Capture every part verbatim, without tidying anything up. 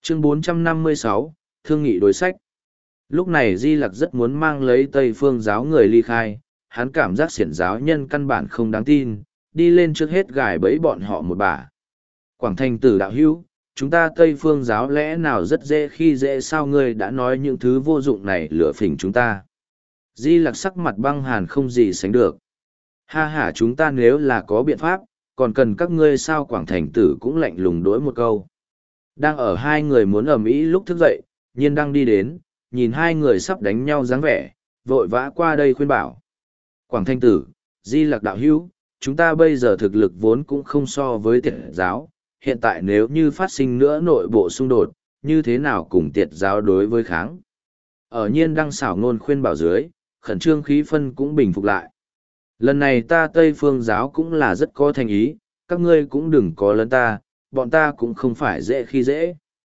Chương bốn trăm năm mươi sáu, Thương nghị đối sách. Lúc này Di Lặc rất muốn mang lấy Tây Phương giáo người ly khai, hắn cảm giác xiển giáo nhân căn bản không đáng tin, đi lên trước hết gài bẫy bọn họ một bả. Quảng Thành Tử đạo hữu, chúng ta Tây Phương giáo lẽ nào rất dễ khi dễ sao ngươi đã nói những thứ vô dụng này lừa phỉnh chúng ta. Di Lặc sắc mặt băng hàn không gì sánh được. Ha ha, chúng ta nếu là có biện pháp, còn cần các ngươi sao? Quảng Thành Tử cũng lạnh lùng đối một câu. Đang ở hai người muốn ầm ĩ lúc thức dậy, Nhiên Đăng đi đến, nhìn hai người sắp đánh nhau dáng vẻ, vội vã qua đây khuyên bảo. Quảng Thanh Tử, Di Lặc đạo hữu, chúng ta bây giờ thực lực vốn cũng không so với tiệt giáo, hiện tại nếu như phát sinh nữa nội bộ xung đột, như thế nào cùng tiệt giáo đối với kháng. Ở Nhiên Đăng xảo ngôn khuyên bảo dưới, khẩn trương khí phân cũng bình phục lại. Lần này ta Tây Phương giáo cũng là rất có thành ý, các ngươi cũng đừng có lấn ta, bọn ta cũng không phải dễ khi dễ.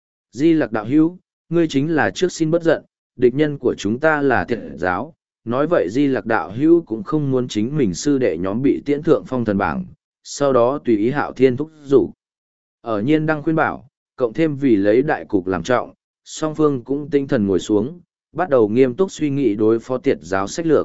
Di Lặc đạo hữu, ngươi chính là trước xin bất giận, địch nhân của chúng ta là tiệt giáo. Nói vậy Di Lặc đạo hữu cũng không muốn chính mình sư đệ nhóm bị tiễn thượng phong thần bảng, sau đó tùy ý Hạo Thiên thúc giục. Ở Nhiên Đăng khuyên bảo, cộng thêm vì lấy đại cục làm trọng, song phương cũng tinh thần ngồi xuống, bắt đầu nghiêm túc suy nghĩ đối phó tiệt giáo sách lược.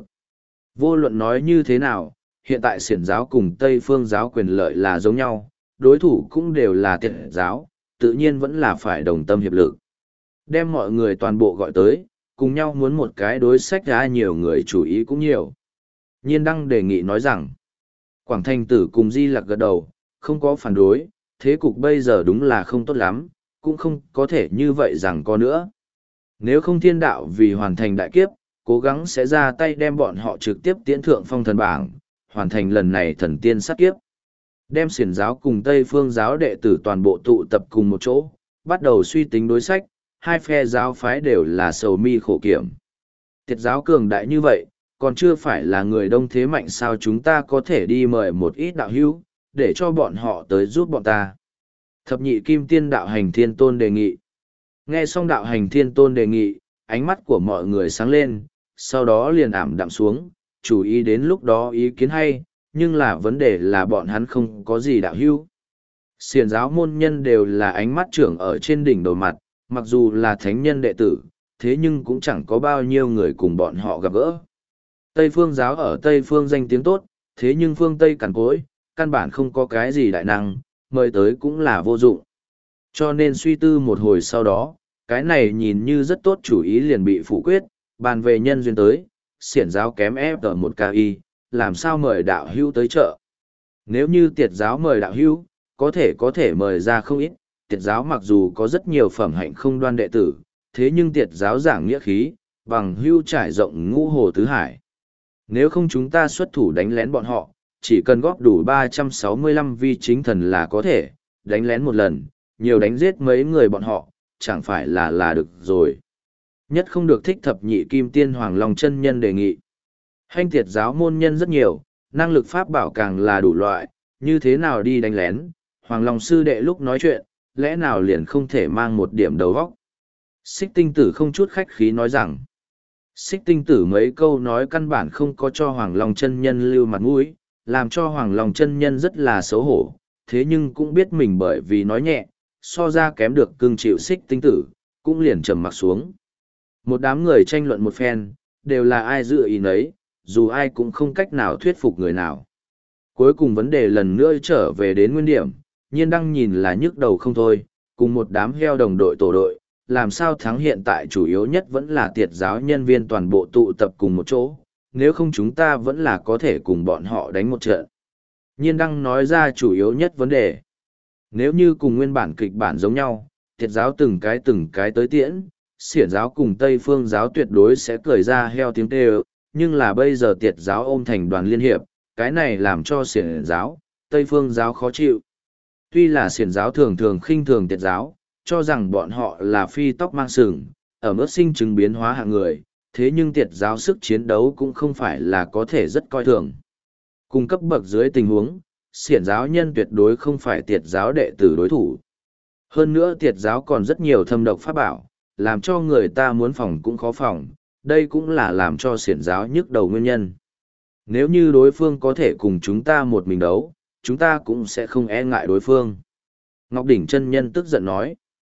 Vô luận nói như thế nào, hiện tại xiển giáo cùng Tây Phương giáo quyền lợi là giống nhau, đối thủ cũng đều là tiệt giáo, tự nhiên vẫn là phải đồng tâm hiệp lực. Đem mọi người toàn bộ gọi tới, cùng nhau muốn một cái đối sách ra nhiều người chủ ý cũng nhiều. Nhiên Đăng đề nghị nói rằng, Quảng Thành Tử cùng Di Lặc gật đầu, không có phản đối, thế cục bây giờ đúng là không tốt lắm, cũng không có thể như vậy rằng có nữa. Nếu không thiên đạo vì hoàn thành đại kiếp, cố gắng sẽ ra tay đem bọn họ trực tiếp tiễn thượng phong thần bảng, hoàn thành lần này thần tiên sát kiếp. Đem xiển giáo cùng Tây Phương giáo đệ tử toàn bộ tụ tập cùng một chỗ, bắt đầu suy tính đối sách, hai phe giáo phái đều là sầu mi khổ kiểm. Tiệt giáo cường đại như vậy, còn chưa phải là người đông thế mạnh sao? Chúng ta có thể đi mời một ít đạo hữu, để cho bọn họ tới giúp bọn ta. Thập nhị kim tiên đạo hành thiên tôn đề nghị. Nghe xong đạo hành thiên tôn đề nghị, ánh mắt của mọi người sáng lên, sau đó liền ảm đạm xuống, chú ý đến lúc đó ý kiến hay, nhưng là vấn đề là bọn hắn không có gì đạo hữu. Xiển giáo môn nhân đều là ánh mắt trưởng ở trên đỉnh đầu mặt, mặc dù là thánh nhân đệ tử, thế nhưng cũng chẳng có bao nhiêu người cùng bọn họ gặp gỡ. Tây Phương giáo ở Tây Phương danh tiếng tốt, thế nhưng phương Tây cằn cỗi, căn bản không có cái gì đại năng, mời tới cũng là vô dụng. Cho nên suy tư một hồi sau đó, cái này nhìn như rất tốt chủ ý liền bị phủ quyết, bàn về nhân duyên tới, xiển giáo kém ép ở một ca y, làm sao mời đạo hữu tới chợ. Nếu như tiệt giáo mời đạo hữu, có thể có thể mời ra không ít, tiệt giáo mặc dù có rất nhiều phẩm hạnh không đoan đệ tử, thế nhưng tiệt giáo giảng nghĩa khí, bằng hưu trải rộng ngũ hồ tứ hải. Nếu không chúng ta xuất thủ đánh lén bọn họ, chỉ cần góp đủ ba trăm sáu mươi lăm vi chính thần là có thể, đánh lén một lần, nhiều đánh giết mấy người bọn họ, chẳng phải là là được rồi. Nhất không được thích thập nhị kim tiên Hoàng Long chân nhân đề nghị. Hành tiệt giáo môn nhân rất nhiều, năng lực pháp bảo càng là đủ loại, như thế nào đi đánh lén, Hoàng Long sư đệ lúc nói chuyện, lẽ nào liền không thể mang một điểm đầu vóc. Xích tinh tử không chút khách khí nói rằng, xích tinh tử mấy câu nói căn bản không có cho Hoàng Long chân nhân lưu mặt mũi, làm cho Hoàng Long chân nhân rất là xấu hổ, thế nhưng cũng biết mình bởi vì nói nhẹ, so ra kém được cưng chịu xích tinh tử, cũng liền trầm mặc xuống. Một đám người tranh luận một phen, đều là ai dự ý nấy, dù ai cũng không cách nào thuyết phục người nào. Cuối cùng vấn đề lần nữa trở về đến nguyên điểm, Nhiên Đăng nhìn là nhức đầu không thôi, cùng một đám heo đồng đội tổ đội, làm sao thắng hiện tại chủ yếu nhất vẫn là tiệt giáo nhân viên toàn bộ tụ tập cùng một chỗ, nếu không chúng ta vẫn là có thể cùng bọn họ đánh một trận. Nhiên Đăng nói ra chủ yếu nhất vấn đề. Nếu như cùng nguyên bản kịch bản giống nhau, tiệt giáo từng cái từng cái tới tiễn, xiển giáo cùng Tây Phương giáo tuyệt đối sẽ cười ra heo tiếng kêu, nhưng là bây giờ tiệt giáo ôm thành đoàn liên hiệp, cái này làm cho xiển giáo, Tây Phương giáo khó chịu. Tuy là xiển giáo thường thường khinh thường tiệt giáo, cho rằng bọn họ là phi tóc mang sừng, ở mức sinh chứng biến hóa hạng người, thế nhưng tiệt giáo sức chiến đấu cũng không phải là có thể rất coi thường. Cùng cấp bậc dưới tình huống, xiển giáo nhân tuyệt đối không phải tiệt giáo đệ tử đối thủ. Hơn nữa tiệt giáo còn rất nhiều thâm độc pháp bảo, làm cho người ta muốn phòng cũng khó phòng, đây cũng là làm cho xiển giáo nhức đầu nguyên nhân. Nếu như đối phương có thể cùng chúng ta một mình đấu, chúng ta cũng sẽ không e ngại đối phương. Ngọc Đỉnh chân nhân tức giận nói.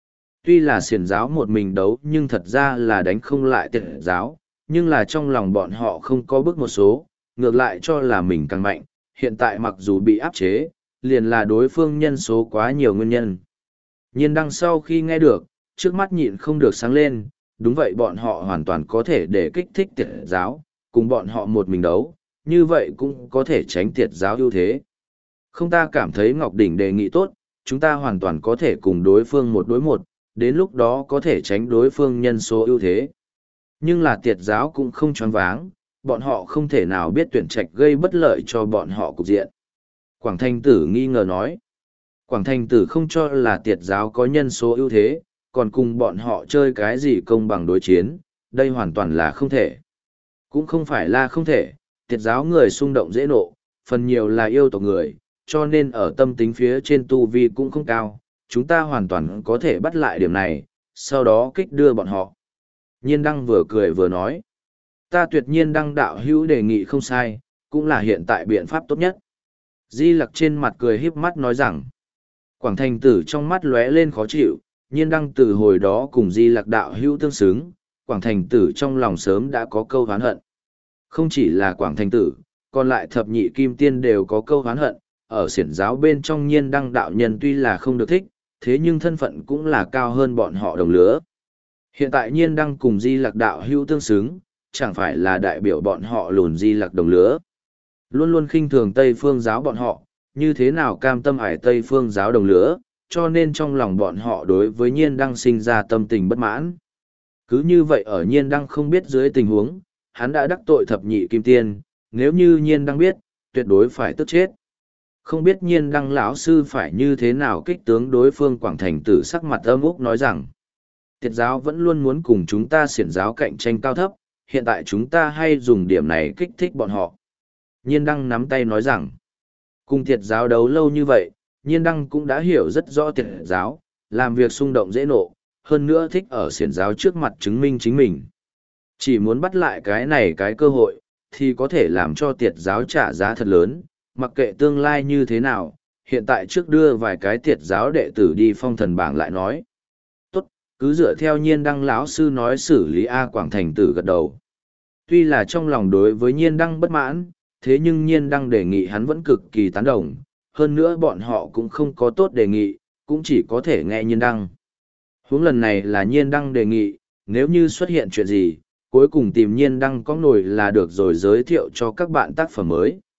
Tuy là xiển giáo một mình đấu nhưng thật ra là đánh không lại tiệt giáo, nhưng là trong lòng bọn họ không có bước một số, ngược lại cho là mình càng mạnh, hiện tại mặc dù bị áp chế, liền là đối phương nhân số quá nhiều nguyên nhân. Nhiên đăng sau khi nghe được, trước mắt nhịn không được sáng lên, đúng vậy bọn họ hoàn toàn có thể để kích thích tiệt giáo, cùng bọn họ một mình đấu, như vậy cũng có thể tránh tiệt giáo ưu thế. Không, ta cảm thấy Ngọc Đỉnh đề nghị tốt, chúng ta hoàn toàn có thể cùng đối phương một đối một, đến lúc đó có thể tránh đối phương nhân số ưu thế. Nhưng là tiệt giáo cũng không choáng váng, bọn họ không thể nào biết tuyển trạch gây bất lợi cho bọn họ cục diện. Quảng Thanh Tử nghi ngờ nói. Quảng Thanh Tử không cho là tiệt giáo có nhân số ưu thế, còn cùng bọn họ chơi cái gì công bằng đối chiến, đây hoàn toàn là không thể. Cũng không phải là không thể, tiệt giáo người xung động dễ nộ, phần nhiều là yêu tộc người, cho nên ở tâm tính phía trên tu vi cũng không cao, chúng ta hoàn toàn có thể bắt lại điểm này, sau đó kích đưa bọn họ. Nhiên Đăng vừa cười vừa nói, ta tuyệt nhiên Đăng đạo hữu đề nghị không sai, cũng là hiện tại biện pháp tốt nhất. Di Lặc trên mặt cười híp mắt nói rằng, Quảng Thành Tử trong mắt lóe lên khó chịu, Nhiên Đăng từ hồi đó cùng Di Lặc đạo hữu tương xứng, Quảng Thành Tử trong lòng sớm đã có câu oán hận. Không chỉ là Quảng Thành Tử, còn lại thập nhị kim tiên đều có câu oán hận, ở xiển giáo bên trong Nhiên Đăng đạo nhân tuy là không được thích, thế nhưng thân phận cũng là cao hơn bọn họ đồng lứa. Hiện tại Nhiên Đăng cùng Di Lặc đạo hữu tương xứng, chẳng phải là đại biểu bọn họ lùn Di Lặc đồng lứa. Luôn luôn khinh thường Tây Phương giáo bọn họ, như thế nào cam tâm ải Tây Phương giáo đồng lứa, cho nên trong lòng bọn họ đối với Nhiên Đăng sinh ra tâm tình bất mãn. Cứ như vậy ở Nhiên Đăng không biết dưới tình huống, hắn đã đắc tội thập nhị kim tiên, nếu như Nhiên Đăng biết, tuyệt đối phải tức chết. Không biết Nhiên Đăng lão sư phải như thế nào kích tướng đối phương. Quảng Thành Tử sắc mặt âm úc nói rằng, tiệt giáo vẫn luôn muốn cùng chúng ta xiển giáo cạnh tranh cao thấp, hiện tại chúng ta hay dùng điểm này kích thích bọn họ. Nhiên Đăng nắm tay nói rằng, cùng tiệt giáo đấu lâu như vậy, Nhiên Đăng cũng đã hiểu rất rõ tiệt giáo, làm việc xung động dễ nộ, hơn nữa thích ở xiển giáo trước mặt chứng minh chính mình. Chỉ muốn bắt lại cái này cái cơ hội, thì có thể làm cho tiệt giáo trả giá thật lớn, mặc kệ tương lai như thế nào, hiện tại trước đưa vài cái tiệt giáo đệ tử đi phong thần bảng lại nói. Tốt, cứ dựa theo Nhiên Đăng lão sư nói xử lý. A Quảng Thành Tử gật đầu. Tuy là trong lòng đối với Nhiên Đăng bất mãn, thế nhưng Nhiên Đăng đề nghị hắn vẫn cực kỳ tán đồng, hơn nữa bọn họ cũng không có tốt đề nghị, cũng chỉ có thể nghe Nhiên Đăng. Huống lần này là Nhiên Đăng đề nghị, nếu như xuất hiện chuyện gì, cuối cùng tìm Nhiên Đăng có nổi là được rồi giới thiệu cho các bạn tác phẩm mới.